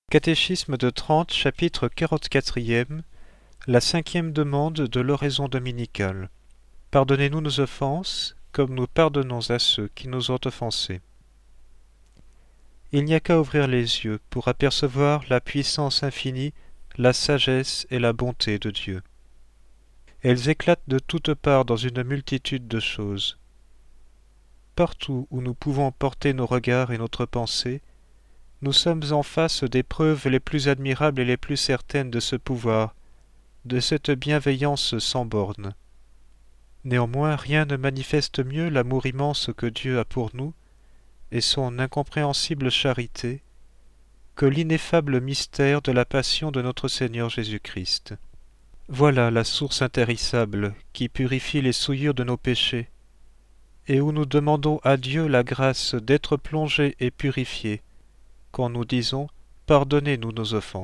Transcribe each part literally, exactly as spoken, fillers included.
Catéchisme de Trente, chapitre quarante-quatrième, la cinquième demande de l'oraison dominicale. Pardonnez-nous nos offenses, comme nous pardonnons à ceux qui nous ont offensés. Il n'y a qu'à ouvrir les yeux pour apercevoir la puissance infinie, la sagesse et la bonté de Dieu. Elles éclatent de toutes parts dans une multitude de choses. Partout où nous pouvons porter nos regards et notre pensée, nous sommes en face des preuves les plus admirables et les plus certaines de ce pouvoir, de cette bienveillance sans bornes. Néanmoins, rien ne manifeste mieux l'amour immense que Dieu a pour nous, et son incompréhensible charité, que l'ineffable mystère de la passion de notre Seigneur Jésus-Christ. Voilà la source intarissable qui purifie les souillures de nos péchés, et où nous demandons à Dieu la grâce d'être plongés et purifiés, quand nous disons « Pardonnez-nous nos offenses ».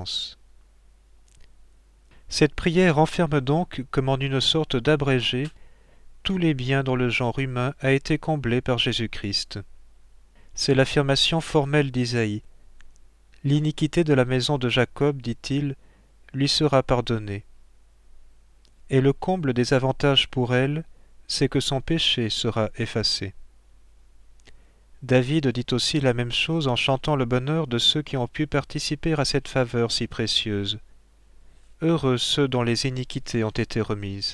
Cette prière renferme donc, comme en une sorte d'abrégé, tous les biens dont le genre humain a été comblé par Jésus-Christ. C'est l'affirmation formelle d'Isaïe. L'iniquité de la maison de Jacob, dit-il, lui sera pardonnée. Et le comble des avantages pour elle, c'est que son péché sera effacé. David dit aussi la même chose en chantant le bonheur de ceux qui ont pu participer à cette faveur si précieuse. Heureux ceux dont les iniquités ont été remises.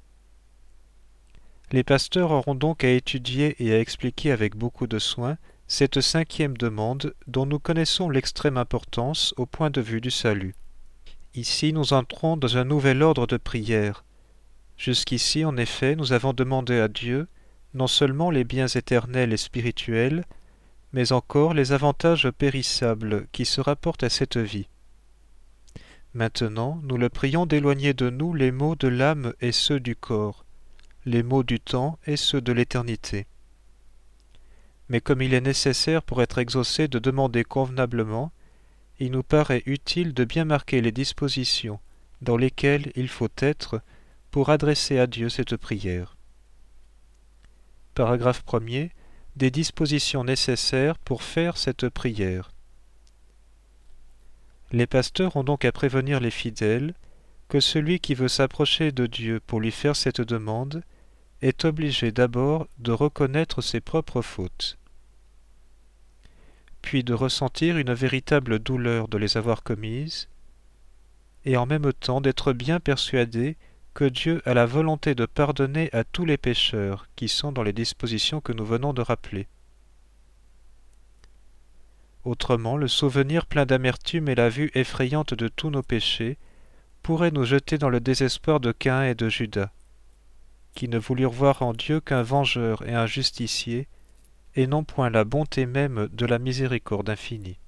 Les pasteurs auront donc à étudier et à expliquer avec beaucoup de soin cette cinquième demande dont nous connaissons l'extrême importance au point de vue du salut. Ici, nous entrons dans un nouvel ordre de prière. Jusqu'ici, en effet, nous avons demandé à Dieu non seulement les biens éternels et spirituels, mais encore les avantages périssables qui se rapportent à cette vie. Maintenant, nous le prions d'éloigner de nous les maux de l'âme et ceux du corps, les maux du temps et ceux de l'éternité. Mais comme il est nécessaire pour être exaucé de demander convenablement, il nous paraît utile de bien marquer les dispositions dans lesquelles il faut être pour adresser à Dieu cette prière. Paragraphe premier. Des dispositions nécessaires pour faire cette prière. Les pasteurs ont donc à prévenir les fidèles que celui qui veut s'approcher de Dieu pour lui faire cette demande est obligé d'abord de reconnaître ses propres fautes, puis de ressentir une véritable douleur de les avoir commises, et en même temps d'être bien persuadé que Dieu a la volonté de pardonner à tous les pécheurs qui sont dans les dispositions que nous venons de rappeler. Autrement, le souvenir plein d'amertume et la vue effrayante de tous nos péchés pourraient nous jeter dans le désespoir de Caïn et de Judas, qui ne voulurent voir en Dieu qu'un vengeur et un justicier, et non point la bonté même de la miséricorde infinie.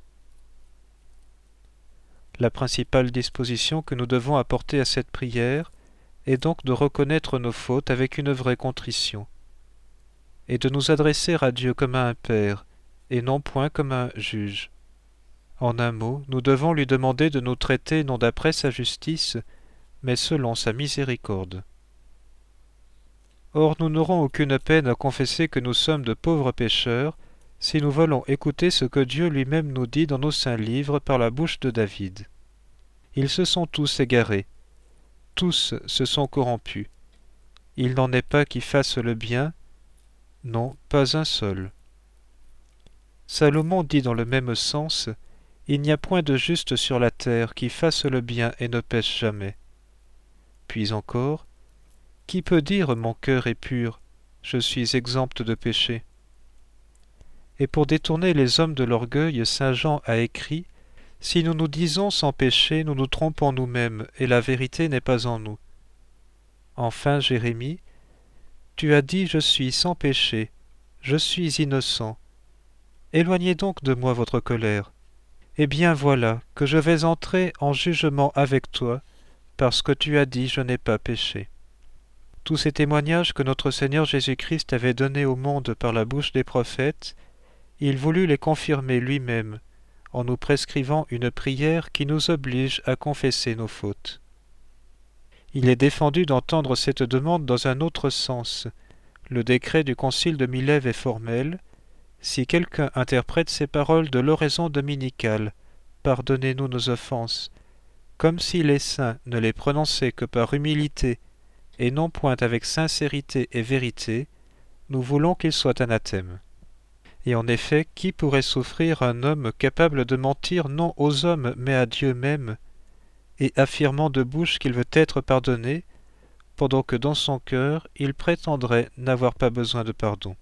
La principale disposition que nous devons apporter à cette prière est donc de reconnaître nos fautes avec une vraie contrition, et de nous adresser à Dieu comme à un Père, et non point comme un juge. En un mot, nous devons lui demander de nous traiter non d'après sa justice, mais selon sa miséricorde. Or, nous n'aurons aucune peine à confesser que nous sommes de pauvres pécheurs, si nous voulons écouter ce que Dieu lui-même nous dit dans nos saints livres par la bouche de David. Ils se sont tous égarés. Tous se sont corrompus. Il n'en est pas qui fasse le bien, non, pas un seul. Salomon dit dans le même sens, « Il n'y a point de juste sur la terre qui fasse le bien et ne pêche jamais. » Puis encore, « Qui peut dire mon cœur est pur, je suis exempt de péché ?» Et pour détourner les hommes de l'orgueil, saint Jean a écrit, « Si nous nous disons sans péché, nous nous trompons nous-mêmes, et la vérité n'est pas en nous. » Enfin, Jérémie, « Tu as dit, je suis sans péché, je suis innocent. Éloignez donc de moi votre colère. Eh bien voilà, que je vais entrer en jugement avec toi, parce que tu as dit, je n'ai pas péché. » Tous ces témoignages que notre Seigneur Jésus-Christ avait donnés au monde par la bouche des prophètes, il voulut les confirmer lui-même, en nous prescrivant une prière qui nous oblige à confesser nos fautes. Il est défendu d'entendre cette demande dans un autre sens. Le décret du concile de Milève est formel. Si quelqu'un interprète ces paroles de l'oraison dominicale pardonnez-nous nos offenses, comme si les saints ne les prononçaient que par humilité et non point avec sincérité et vérité, nous voulons qu'ils soient anathèmes. Et en effet, qui pourrait souffrir un homme capable de mentir non aux hommes mais à Dieu même, et affirmant de bouche qu'il veut être pardonné, pendant que dans son cœur il prétendrait n'avoir pas besoin de pardon.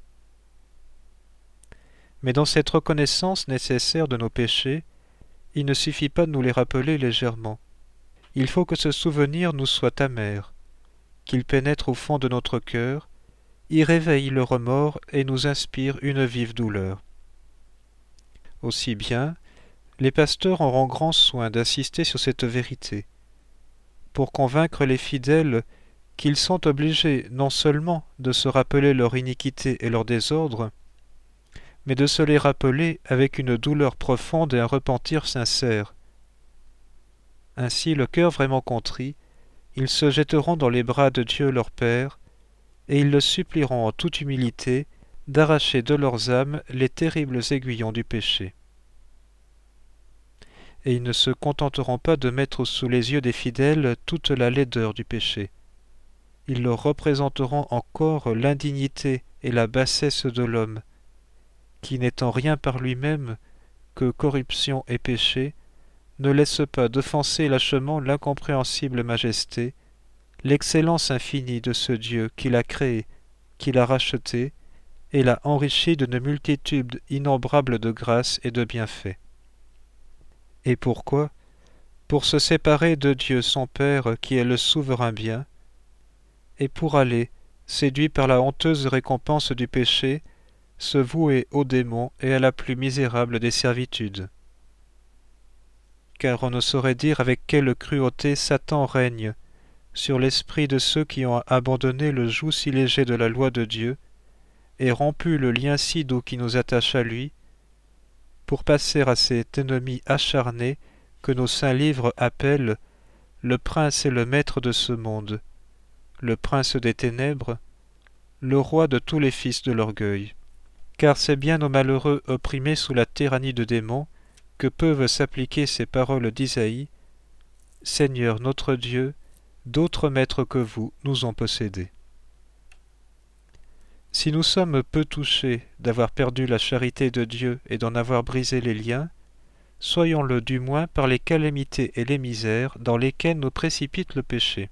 Mais dans cette reconnaissance nécessaire de nos péchés, il ne suffit pas de nous les rappeler légèrement. Il faut que ce souvenir nous soit amer, qu'il pénètre au fond de notre cœur, y réveille le remords et nous inspire une vive douleur. Aussi bien, les pasteurs auront grand soin d'insister sur cette vérité, pour convaincre les fidèles qu'ils sont obligés non seulement de se rappeler leur iniquité et leur désordre, mais de se les rappeler avec une douleur profonde et un repentir sincère. Ainsi, le cœur vraiment contrit, ils se jetteront dans les bras de Dieu leur Père, et ils le supplieront en toute humilité d'arracher de leurs âmes les terribles aiguillons du péché. Et ils ne se contenteront pas de mettre sous les yeux des fidèles toute la laideur du péché. Ils leur représenteront encore l'indignité et la bassesse de l'homme, qui n'étant rien par lui-même que corruption et péché, ne laisse pas d'offenser lâchement l'incompréhensible majesté, l'excellence infinie de ce Dieu qui l'a créé, qui l'a racheté, et l'a enrichi d'une multitude innombrable de grâces et de bienfaits. Et pourquoi? Pour se séparer de Dieu son Père qui est le souverain bien, et pour aller, séduit par la honteuse récompense du péché, se vouer aux démons et à la plus misérable des servitudes. Car on ne saurait dire avec quelle cruauté Satan règne sur l'esprit de ceux qui ont abandonné le joug si léger de la loi de Dieu et rompu le lien si doux qui nous attache à lui, pour passer à cet ennemi acharné que nos saints livres appellent le prince et le maître de ce monde, le prince des ténèbres, le roi de tous les fils de l'orgueil. Car c'est bien aux malheureux opprimés sous la tyrannie de démons que peuvent s'appliquer ces paroles d'Isaïe. « Seigneur notre Dieu, d'autres maîtres que vous nous ont possédés. » Si nous sommes peu touchés d'avoir perdu la charité de Dieu et d'en avoir brisé les liens, soyons-le du moins par les calamités et les misères dans lesquelles nous précipite le péché.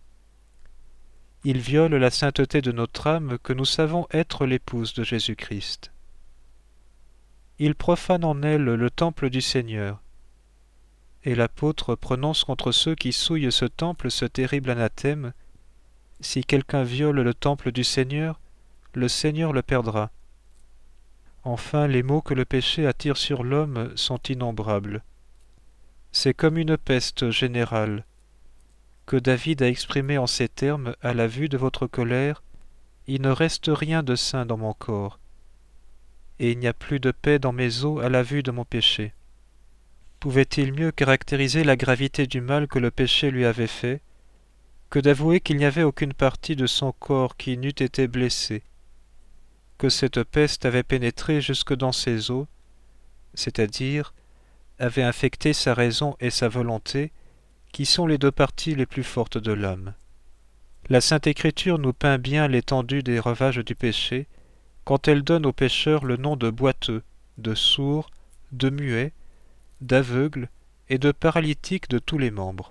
Il viole la sainteté de notre âme que nous savons être l'épouse de Jésus-Christ. Il profane en elle le temple du Seigneur. Et l'apôtre prononce contre ceux qui souillent ce temple ce terrible anathème. Si quelqu'un viole le temple du Seigneur, le Seigneur le perdra. Enfin, les maux que le péché attire sur l'homme sont innombrables. C'est comme une peste générale, que David a exprimé en ces termes à la vue de votre colère, « Il ne reste rien de sain dans mon corps, et il n'y a plus de paix dans mes os à la vue de mon péché. » Pouvait-il mieux caractériser la gravité du mal que le péché lui avait fait, que d'avouer qu'il n'y avait aucune partie de son corps qui n'eût été blessée, que cette peste avait pénétré jusque dans ses os, c'est-à-dire avait infecté sa raison et sa volonté, qui sont les deux parties les plus fortes de l'âme. La Sainte Écriture nous peint bien l'étendue des ravages du péché, quand elle donne aux pécheurs le nom de boiteux, de sourds, de muets, d'aveugles et de paralytiques de tous les membres.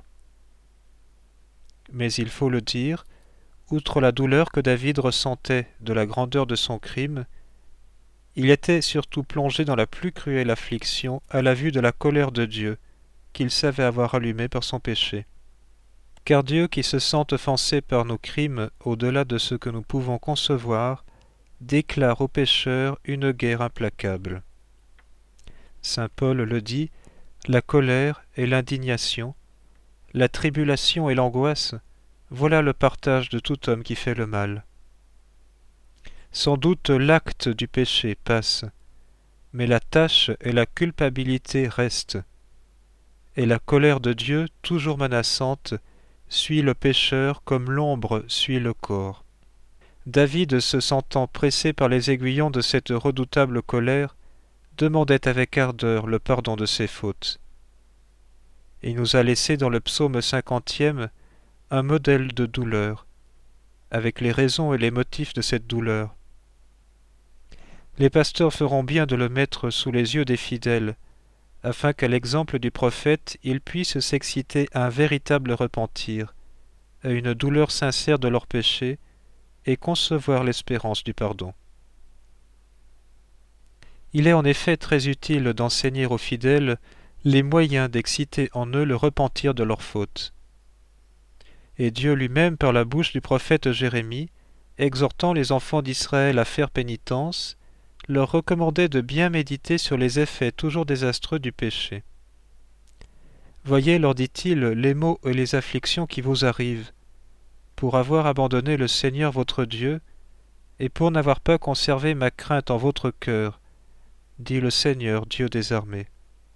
Mais il faut le dire, outre la douleur que David ressentait de la grandeur de son crime, il était surtout plongé dans la plus cruelle affliction à la vue de la colère de Dieu, qu'il savait avoir allumée par son péché. Car Dieu, qui se sent offensé par nos crimes au-delà de ce que nous pouvons concevoir, déclare aux pécheurs une guerre implacable. Saint Paul le dit, la colère et l'indignation, la tribulation et l'angoisse, voilà le partage de tout homme qui fait le mal. Sans doute l'acte du péché passe, mais la tâche et la culpabilité restent, et la colère de Dieu, toujours menaçante, suit le pécheur comme l'ombre suit le corps. David, se sentant pressé par les aiguillons de cette redoutable colère, demandait avec ardeur le pardon de ses fautes. Il nous a laissé dans le psaume cinquantième un modèle de douleur, avec les raisons et les motifs de cette douleur. Les pasteurs feront bien de le mettre sous les yeux des fidèles, afin qu'à l'exemple du prophète, ils puissent s'exciter à un véritable repentir, à une douleur sincère de leurs péchés, et concevoir l'espérance du pardon. Il est en effet très utile d'enseigner aux fidèles les moyens d'exciter en eux le repentir de leurs fautes. Et Dieu lui-même, par la bouche du prophète Jérémie, exhortant les enfants d'Israël à faire pénitence, leur recommandait de bien méditer sur les effets toujours désastreux du péché. Voyez, leur dit-il, les maux et les afflictions qui vous arrivent, pour avoir abandonné le Seigneur votre Dieu, et pour n'avoir pas conservé ma crainte en votre cœur, dit le Seigneur, Dieu des armées.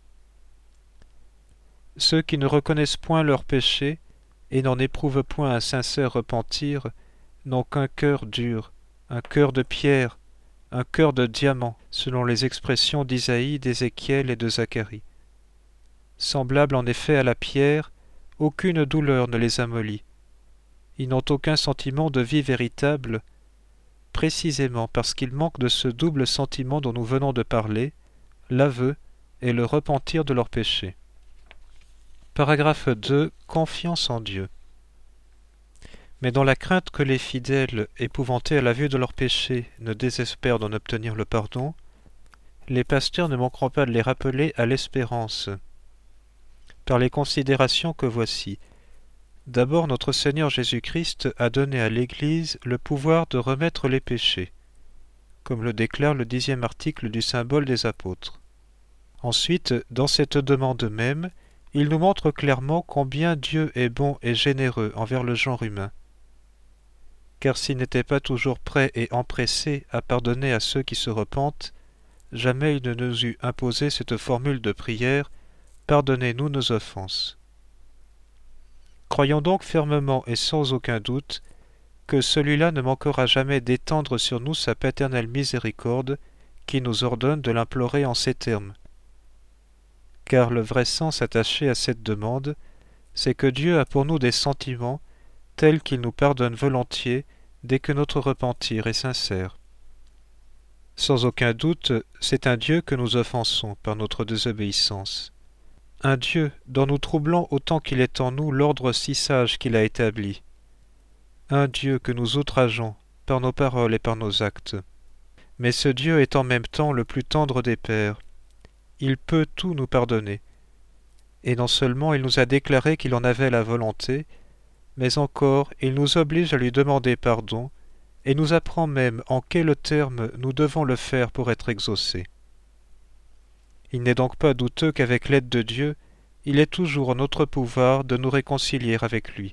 Ceux qui ne reconnaissent point leurs péchés, et n'en éprouvent point un sincère repentir, n'ont qu'un cœur dur, un cœur de pierre, un cœur de diamant, selon les expressions d'Isaïe, d'Ézéchiel et de Zacharie. Semblables en effet à la pierre, aucune douleur ne les amollit. Ils n'ont aucun sentiment de vie véritable, précisément parce qu'ils manquent de ce double sentiment dont nous venons de parler, l'aveu et le repentir de leurs péchés. Paragraphe deux. Confiance en Dieu. Mais dans la crainte que les fidèles, épouvantés à la vue de leurs péchés, ne désespèrent d'en obtenir le pardon, les pasteurs ne manqueront pas de les rappeler à l'espérance, par les considérations que voici. D'abord, notre Seigneur Jésus-Christ a donné à l'Église le pouvoir de remettre les péchés, comme le déclare le dixième article du symbole des apôtres. Ensuite, dans cette demande même, il nous montre clairement combien Dieu est bon et généreux envers le genre humain. Car s'il n'était pas toujours prêt et empressé à pardonner à ceux qui se repentent, jamais il ne nous eût imposé cette formule de prière « Pardonnez-nous nos offenses ». Croyons donc fermement et sans aucun doute que celui-là ne manquera jamais d'étendre sur nous sa paternelle miséricorde qui nous ordonne de l'implorer en ces termes. Car le vrai sens attaché à cette demande, c'est que Dieu a pour nous des sentiments tels qu'il nous pardonne volontiers dès que notre repentir est sincère. Sans aucun doute, c'est un Dieu que nous offensons par notre désobéissance. Un Dieu dont nous troublons autant qu'il est en nous l'ordre si sage qu'il a établi. Un Dieu que nous outrageons par nos paroles et par nos actes. Mais ce Dieu est en même temps le plus tendre des pères. Il peut tout nous pardonner. Et non seulement il nous a déclaré qu'il en avait la volonté, mais encore il nous oblige à lui demander pardon, et nous apprend même en quels termes nous devons le faire pour être exaucés. Il n'est donc pas douteux qu'avec l'aide de Dieu, il est toujours en notre pouvoir de nous réconcilier avec lui.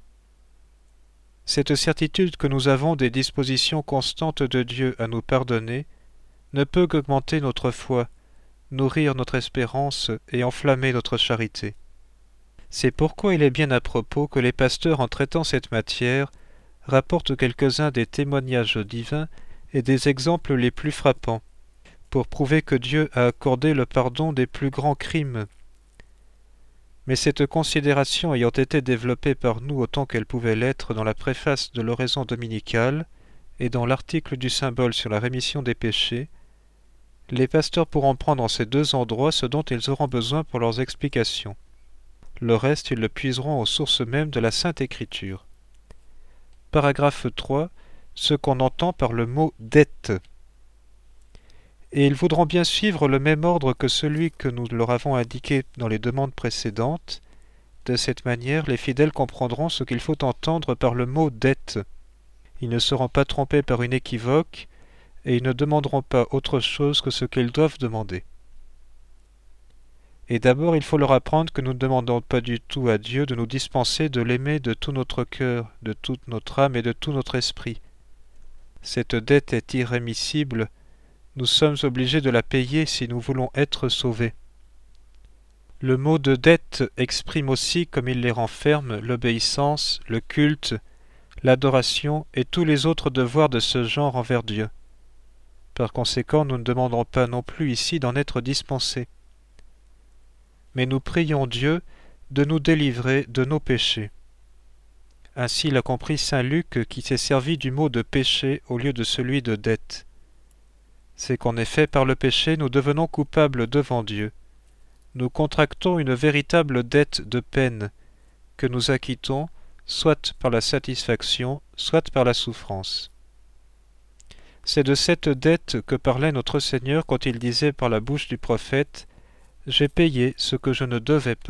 Cette certitude que nous avons des dispositions constantes de Dieu à nous pardonner ne peut qu'augmenter notre foi, nourrir notre espérance et enflammer notre charité. C'est pourquoi il est bien à propos que les pasteurs, en traitant cette matière, rapportent quelques-uns des témoignages divins et des exemples les plus frappants, pour prouver que Dieu a accordé le pardon des plus grands crimes. Mais cette considération ayant été développée par nous autant qu'elle pouvait l'être dans la préface de l'oraison dominicale et dans l'article du symbole sur la rémission des péchés, les pasteurs pourront prendre en ces deux endroits ce dont ils auront besoin pour leurs explications. Le reste, ils le puiseront aux sources mêmes de la Sainte Écriture. Paragraphe trois. Ce qu'on entend par le mot « dette ». Et ils voudront bien suivre le même ordre que celui que nous leur avons indiqué dans les demandes précédentes. De cette manière, les fidèles comprendront ce qu'il faut entendre par le mot « dette ». Ils ne seront pas trompés par une équivoque, et ils ne demanderont pas autre chose que ce qu'ils doivent demander. Et d'abord, il faut leur apprendre que nous ne demandons pas du tout à Dieu de nous dispenser de l'aimer de tout notre cœur, de toute notre âme et de tout notre esprit. Cette dette est irrémissible, nous sommes obligés de la payer si nous voulons être sauvés. Le mot de dette exprime aussi, comme il les renferme, l'obéissance, le culte, l'adoration et tous les autres devoirs de ce genre envers Dieu. Par conséquent, nous ne demandons pas non plus ici d'en être dispensés. Mais nous prions Dieu de nous délivrer de nos péchés. Ainsi l'a compris saint Luc qui s'est servi du mot de péché au lieu de celui de dette. C'est qu'en effet, par le péché, nous devenons coupables devant Dieu. Nous contractons une véritable dette de peine que nous acquittons soit par la satisfaction, soit par la souffrance. C'est de cette dette que parlait notre Seigneur quand il disait par la bouche du prophète « J'ai payé ce que je ne devais pas ».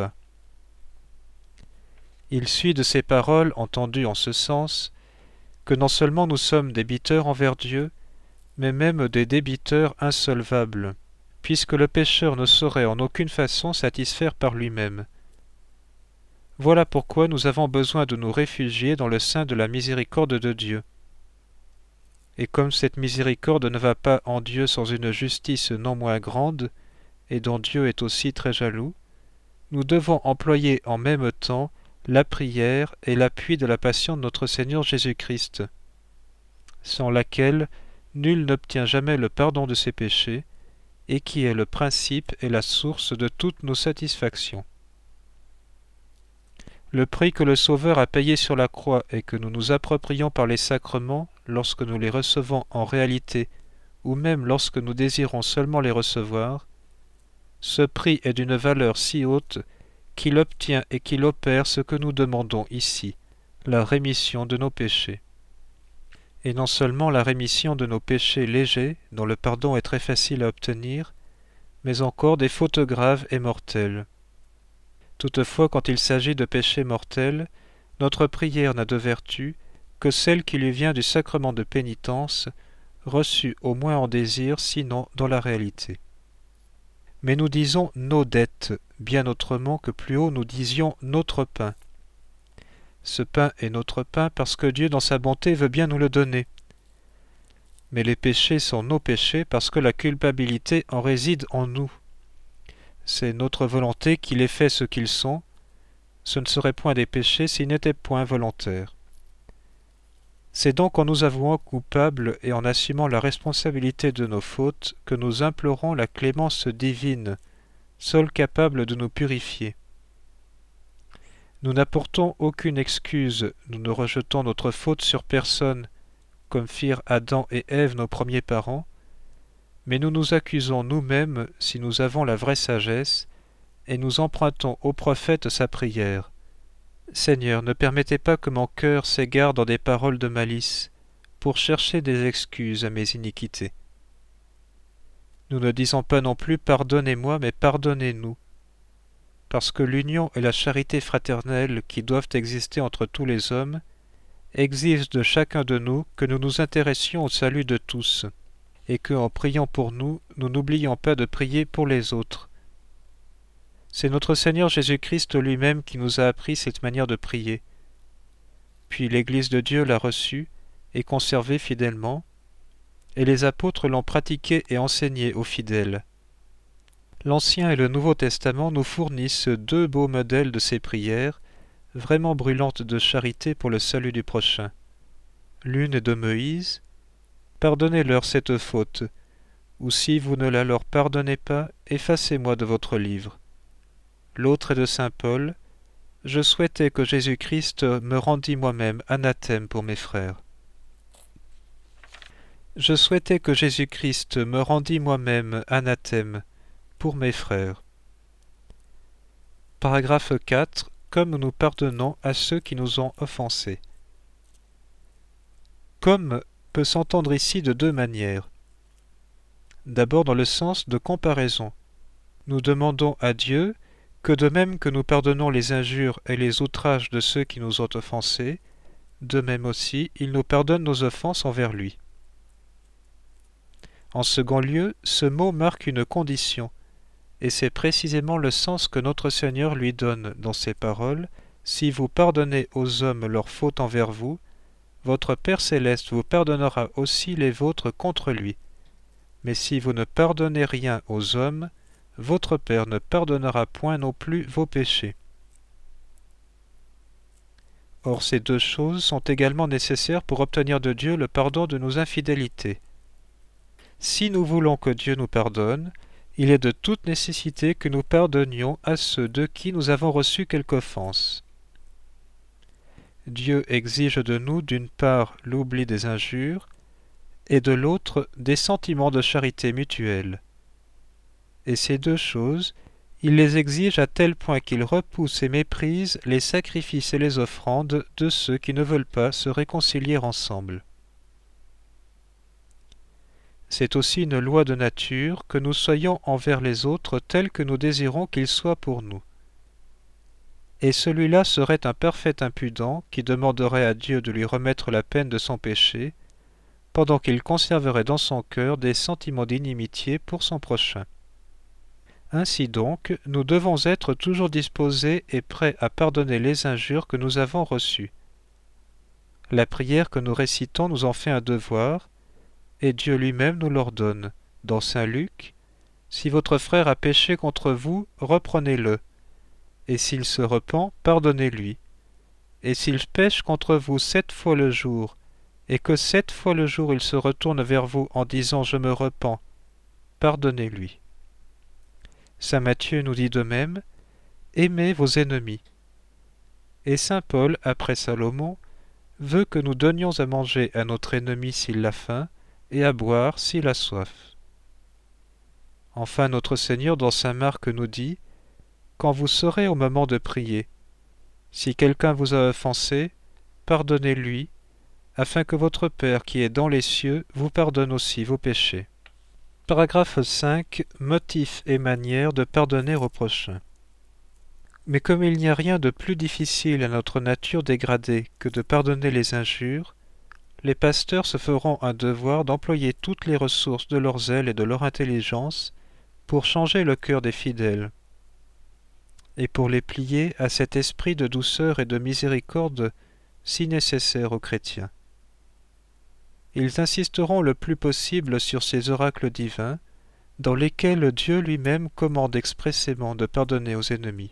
Il suit de ces paroles, entendues en ce sens, que non seulement nous sommes débiteurs envers Dieu, mais même des débiteurs insolvables, puisque le pécheur ne saurait en aucune façon satisfaire par lui-même. Voilà pourquoi nous avons besoin de nous réfugier dans le sein de la miséricorde de Dieu. Et comme cette miséricorde ne va pas en Dieu sans une justice non moins grande, et dont Dieu est aussi très jaloux, nous devons employer en même temps la prière et l'appui de la passion de notre Seigneur Jésus-Christ, sans laquelle nul n'obtient jamais le pardon de ses péchés, et qui est le principe et la source de toutes nos satisfactions. Le prix que le Sauveur a payé sur la croix et que nous nous approprions par les sacrements lorsque nous les recevons en réalité, ou même lorsque nous désirons seulement les recevoir, ce prix est d'une valeur si haute qu'il obtient et qu'il opère ce que nous demandons ici, la rémission de nos péchés. Et non seulement la rémission de nos péchés légers, dont le pardon est très facile à obtenir, mais encore des fautes graves et mortelles. Toutefois, quand il s'agit de péchés mortels, notre prière n'a de vertu que celle qui lui vient du sacrement de pénitence, reçu au moins en désir, sinon dans la réalité. Mais nous disons nos dettes, bien autrement que plus haut nous disions notre pain. Ce pain est notre pain parce que Dieu dans sa bonté veut bien nous le donner. Mais les péchés sont nos péchés parce que la culpabilité en réside en nous. C'est notre volonté qui les fait ce qu'ils sont. Ce ne seraient point des péchés s'ils n'étaient point volontaires. C'est donc en nous avouant coupables et en assumant la responsabilité de nos fautes que nous implorons la clémence divine, seule capable de nous purifier. Nous n'apportons aucune excuse, nous ne rejetons notre faute sur personne, comme firent Adam et Ève nos premiers parents, mais nous nous accusons nous-mêmes si nous avons la vraie sagesse, et nous empruntons au prophète sa prière. Seigneur, ne permettez pas que mon cœur s'égare dans des paroles de malice, pour chercher des excuses à mes iniquités. Nous ne disons pas non plus pardonnez-moi, mais pardonnez-nous, parce que l'union et la charité fraternelle qui doivent exister entre tous les hommes exigent de chacun de nous que nous nous intéressions au salut de tous, et que, en priant pour nous, nous n'oublions pas de prier pour les autres. C'est notre Seigneur Jésus-Christ lui-même qui nous a appris cette manière de prier. Puis l'Église de Dieu l'a reçue et conservée fidèlement, et les apôtres l'ont pratiquée et enseignée aux fidèles. L'Ancien et le Nouveau Testament nous fournissent deux beaux modèles de ces prières, vraiment brûlantes de charité pour le salut du prochain. L'une est de Moïse, « Pardonnez-leur cette faute », ou si vous ne la leur pardonnez pas, effacez-moi de votre livre. L'autre est de saint Paul, « Je souhaitais que Jésus-Christ me rendît moi-même anathème pour mes frères. » Je souhaitais que Jésus-Christ me rendît moi-même anathème pour mes frères. Paragraphe quatre. Comme nous pardonnons à ceux qui nous ont offensés. Comme peut s'entendre ici de deux manières. D'abord dans le sens de comparaison. Nous demandons à Dieu que de même que nous pardonnons les injures et les outrages de ceux qui nous ont offensés, de même aussi il nous pardonne nos offenses envers lui. En second lieu, ce mot marque une condition, et c'est précisément le sens que notre Seigneur lui donne dans ces paroles. Si vous pardonnez aux hommes leurs fautes envers vous, votre Père céleste vous pardonnera aussi les vôtres contre lui. Mais si vous ne pardonnez rien aux hommes, votre Père ne pardonnera point non plus vos péchés. Or ces deux choses sont également nécessaires pour obtenir de Dieu le pardon de nos infidélités. si nous voulons que Dieu nous pardonne, il est de toute nécessité que nous pardonnions à ceux de qui nous avons reçu quelque offense. Dieu exige de nous d'une part l'oubli des injures, et de l'autre des sentiments de charité mutuelle. Et ces deux choses, il les exige à tel point qu'il repousse et méprise les sacrifices et les offrandes de ceux qui ne veulent pas se réconcilier ensemble. C'est aussi une loi de nature que nous soyons envers les autres tels que nous désirons qu'ils soient pour nous. Et celui-là serait un parfait impudent qui demanderait à Dieu de lui remettre la peine de son péché, pendant qu'il conserverait dans son cœur des sentiments d'inimitié pour son prochain. Ainsi donc, nous devons être toujours disposés et prêts à pardonner les injures que nous avons reçues. La prière que nous récitons nous en fait un devoir, et Dieu lui-même nous l'ordonne. Dans saint Luc, « Si votre frère a péché contre vous, reprenez-le, et s'il se repent, pardonnez-lui. Et s'il pêche contre vous sept fois le jour, et que sept fois le jour il se retourne vers vous en disant « Je me repens », pardonnez-lui. » Saint Matthieu nous dit de même « Aimez vos ennemis ». Et saint Paul, après Salomon, veut que nous donnions à manger à notre ennemi s'il a faim, et à boire s'il a soif. Enfin, notre Seigneur dans saint Marc nous dit « Quand vous serez au moment de prier, si quelqu'un vous a offensé, pardonnez-lui, afin que votre Père qui est dans les cieux vous pardonne aussi vos péchés. » Paragraphe cinq. Motifs et manières de pardonner au prochain. Mais comme il n'y a rien de plus difficile à notre nature dégradée que de pardonner les injures, les pasteurs se feront un devoir d'employer toutes les ressources de leur zèle et de leur intelligence pour changer le cœur des fidèles, et pour les plier à cet esprit de douceur et de miséricorde si nécessaire aux chrétiens. Ils insisteront le plus possible sur ces oracles divins, dans lesquels Dieu lui-même commande expressément de pardonner aux ennemis.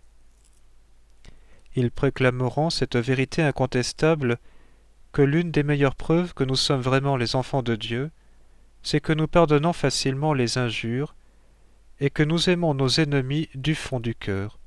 Ils proclameront cette vérité incontestable que l'une des meilleures preuves que nous sommes vraiment les enfants de Dieu, c'est que nous pardonnons facilement les injures et que nous aimons nos ennemis du fond du cœur.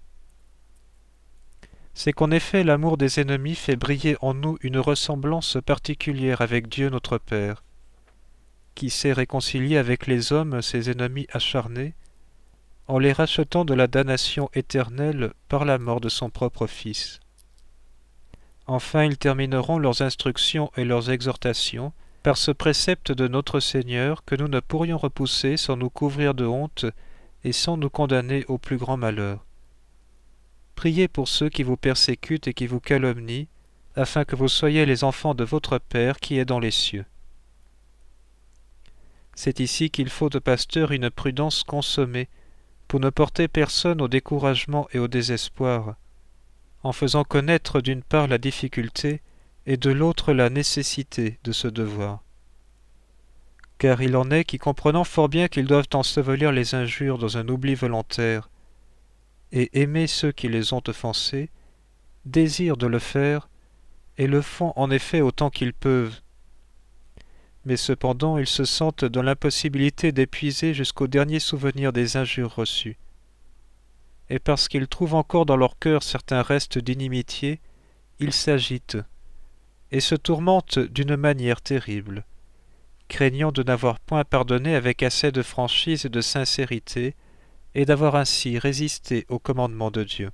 C'est qu'en effet l'amour des ennemis fait briller en nous une ressemblance particulière avec Dieu notre Père, qui sait réconcilier avec les hommes ses ennemis acharnés, en les rachetant de la damnation éternelle par la mort de son propre Fils. Enfin, ils termineront leurs instructions et leurs exhortations par ce précepte de notre Seigneur que nous ne pourrions repousser sans nous couvrir de honte et sans nous condamner au plus grand malheur. Priez pour ceux qui vous persécutent et qui vous calomnient, afin que vous soyez les enfants de votre Père qui est dans les cieux. C'est ici qu'il faut au pasteur une prudence consommée, pour ne porter personne au découragement et au désespoir, en faisant connaître d'une part la difficulté et de l'autre la nécessité de ce devoir. Car il en est qui, comprenant fort bien qu'ils doivent ensevelir les injures dans un oubli volontaire, et aimer ceux qui les ont offensés, désirent de le faire, et le font en effet autant qu'ils peuvent. Mais cependant ils se sentent dans l'impossibilité d'épuiser jusqu'au dernier souvenir des injures reçues. Et parce qu'ils trouvent encore dans leur cœur certains restes d'inimitié, ils s'agitent, et se tourmentent d'une manière terrible, craignant de n'avoir point pardonné avec assez de franchise et de sincérité, et d'avoir ainsi résisté au commandement de Dieu.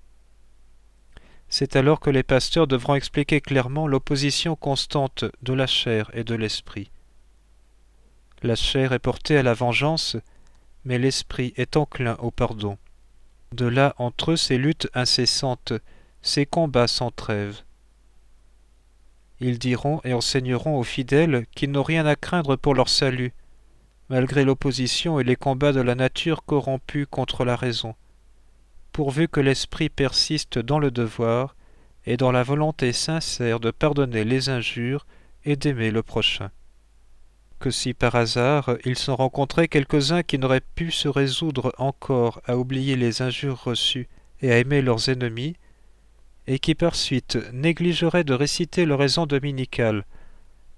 C'est alors que les pasteurs devront expliquer clairement l'opposition constante de la chair et de l'esprit. La chair est portée à la vengeance, mais l'esprit est enclin au pardon. De là entre eux ces luttes incessantes, ces combats sans trêve. Ils diront et enseigneront aux fidèles qu'ils n'ont rien à craindre pour leur salut, malgré l'opposition et les combats de la nature corrompue contre la raison, pourvu que l'esprit persiste dans le devoir et dans la volonté sincère de pardonner les injures et d'aimer le prochain. Que si par hasard ils sont rencontrés quelques-uns qui n'auraient pu se résoudre encore à oublier les injures reçues et à aimer leurs ennemis, et qui par suite négligeraient de réciter l'oraison dominicale,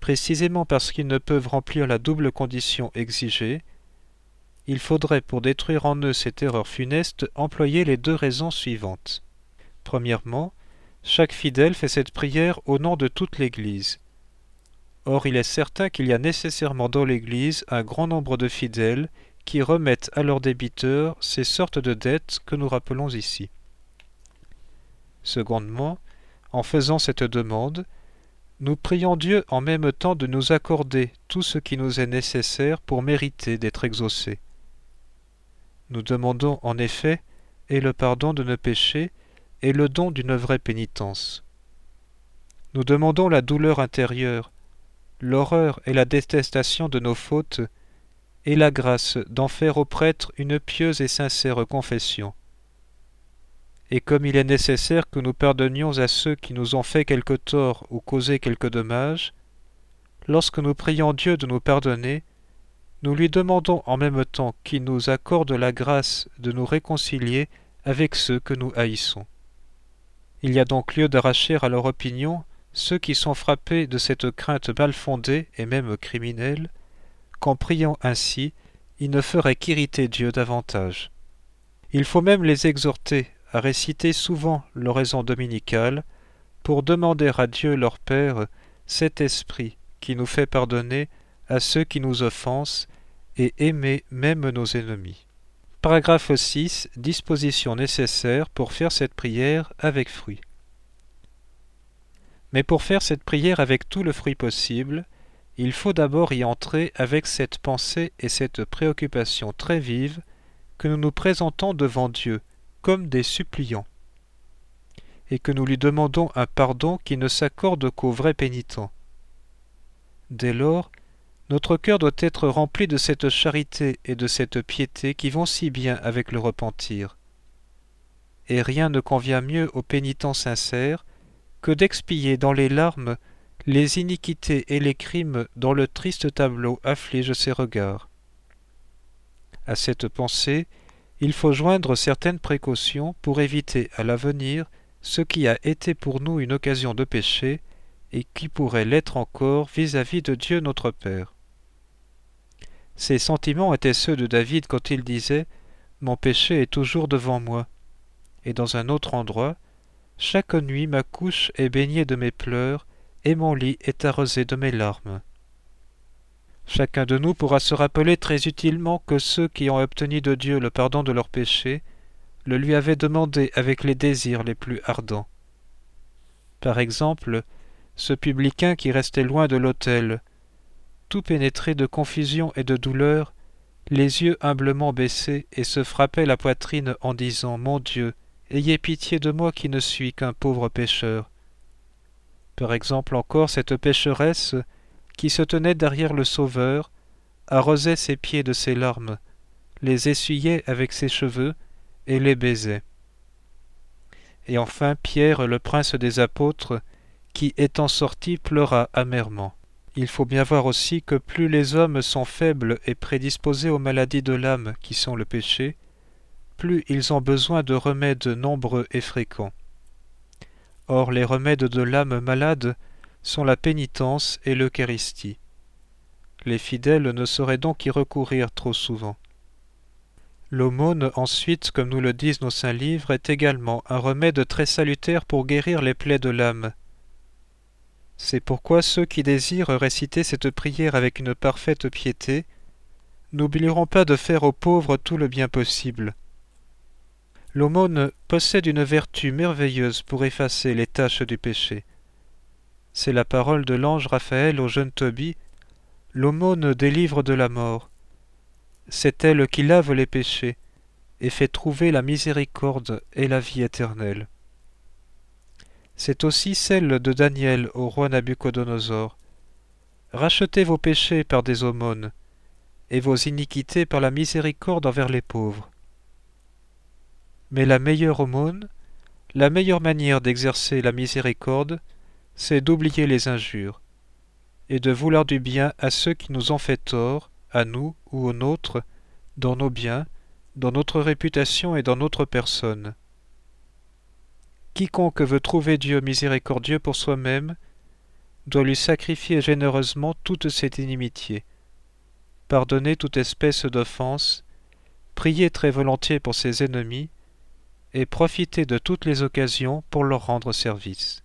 précisément parce qu'ils ne peuvent remplir la double condition exigée, il faudrait, pour détruire en eux cette erreur funeste, employer les deux raisons suivantes. Premièrement, chaque fidèle fait cette prière au nom de toute l'Église. Or, il est certain qu'il y a nécessairement dans l'Église un grand nombre de fidèles qui remettent à leurs débiteurs ces sortes de dettes que nous rappelons ici. Secondement, en faisant cette demande, nous prions Dieu en même temps de nous accorder tout ce qui nous est nécessaire pour mériter d'être exaucés. Nous demandons en effet et le pardon de nos péchés et le don d'une vraie pénitence. Nous demandons la douleur intérieure, l'horreur et la détestation de nos fautes, et la grâce d'en faire au prêtre une pieuse et sincère confession. Et comme il est nécessaire que nous pardonnions à ceux qui nous ont fait quelque tort ou causé quelque dommage, lorsque nous prions Dieu de nous pardonner, nous lui demandons en même temps qu'il nous accorde la grâce de nous réconcilier avec ceux que nous haïssons. Il y a donc lieu d'arracher à leur opinion ceux qui sont frappés de cette crainte mal fondée et même criminelle, qu'en priant ainsi, ils ne feraient qu'irriter Dieu davantage. Il faut même les exhorter à réciter souvent l'oraison dominicale pour demander à Dieu leur Père cet esprit qui nous fait pardonner à ceux qui nous offensent et aimer même nos ennemis. Paragraphe six. Dispositions nécessaires pour faire cette prière avec fruit. Mais pour faire cette prière avec tout le fruit possible, il faut d'abord y entrer avec cette pensée et cette préoccupation très vive que nous nous présentons devant Dieu comme des suppliants, et que nous lui demandons un pardon qui ne s'accorde qu'aux vrais pénitents. Dès lors, notre cœur doit être rempli de cette charité et de cette piété qui vont si bien avec le repentir. Et rien ne convient mieux aux pénitents sincères que d'expier dans les larmes les iniquités et les crimes dont le triste tableau afflige ses regards. À cette pensée, il faut joindre certaines précautions pour éviter à l'avenir ce qui a été pour nous une occasion de péché et qui pourrait l'être encore vis-à-vis de Dieu notre Père. Ces sentiments étaient ceux de David quand il disait « Mon péché est toujours devant moi » et dans un autre endroit « Chaque nuit ma couche est baignée de mes pleurs et mon lit est arrosé de mes larmes. » Chacun de nous pourra se rappeler très utilement que ceux qui ont obtenu de Dieu le pardon de leurs péchés le lui avaient demandé avec les désirs les plus ardents. Par exemple, ce publicain qui restait loin de l'autel, tout pénétré de confusion et de douleur, les yeux humblement baissés, et se frappait la poitrine en disant « Mon Dieu, ayez pitié de moi qui ne suis qu'un pauvre pécheur. » Par exemple encore cette pécheresse qui se tenait derrière le Sauveur, arrosait ses pieds de ses larmes, les essuyait avec ses cheveux et les baisait. Et enfin Pierre, le prince des apôtres, qui, étant sorti, pleura amèrement. Il faut bien voir aussi que plus les hommes sont faibles et prédisposés aux maladies de l'âme qui sont le péché, plus ils ont besoin de remèdes nombreux et fréquents. Or les remèdes de l'âme malade sont la pénitence et l'Eucharistie. Les fidèles ne sauraient donc y recourir trop souvent. L'aumône, ensuite, comme nous le disent nos saints livres, est également un remède très salutaire pour guérir les plaies de l'âme. C'est pourquoi ceux qui désirent réciter cette prière avec une parfaite piété n'oublieront pas de faire aux pauvres tout le bien possible. L'aumône possède une vertu merveilleuse pour effacer les taches du péché. C'est la parole de l'ange Raphaël au jeune Tobie, l'aumône délivre de la mort. C'est elle qui lave les péchés et fait trouver la miséricorde et la vie éternelle. C'est aussi celle de Daniel au roi Nabuchodonosor. Rachetez vos péchés par des aumônes, et vos iniquités par la miséricorde envers les pauvres. Mais la meilleure aumône, la meilleure manière d'exercer la miséricorde, c'est d'oublier les injures, et de vouloir du bien à ceux qui nous ont fait tort, à nous ou aux nôtres, dans nos biens, dans notre réputation et dans notre personne. Quiconque veut trouver Dieu miséricordieux pour soi-même, doit lui sacrifier généreusement toute cette inimitié, pardonner toute espèce d'offense, prier très volontiers pour ses ennemis, et profiter de toutes les occasions pour leur rendre service.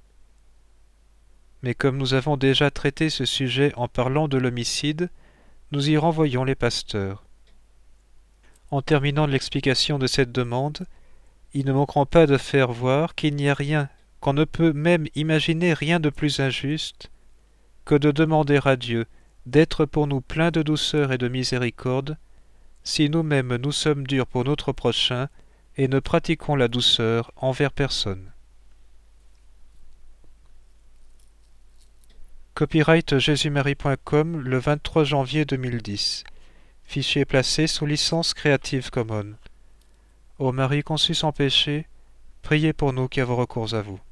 Mais comme nous avons déjà traité ce sujet en parlant de l'homicide, nous y renvoyons les pasteurs. En terminant l'explication de cette demande, ils ne manqueront pas de faire voir qu'il n'y a rien, qu'on ne peut même imaginer rien de plus injuste que de demander à Dieu d'être pour nous plein de douceur et de miséricorde, si nous-mêmes nous sommes durs pour notre prochain et ne pratiquons la douceur envers personne. Copyright jésus marie point com le vingt-trois janvier deux mille dix. Fichier placé sous licence Creative Commons. Ô Marie conçue sans péché, priez pour nous qui avons recours à vous.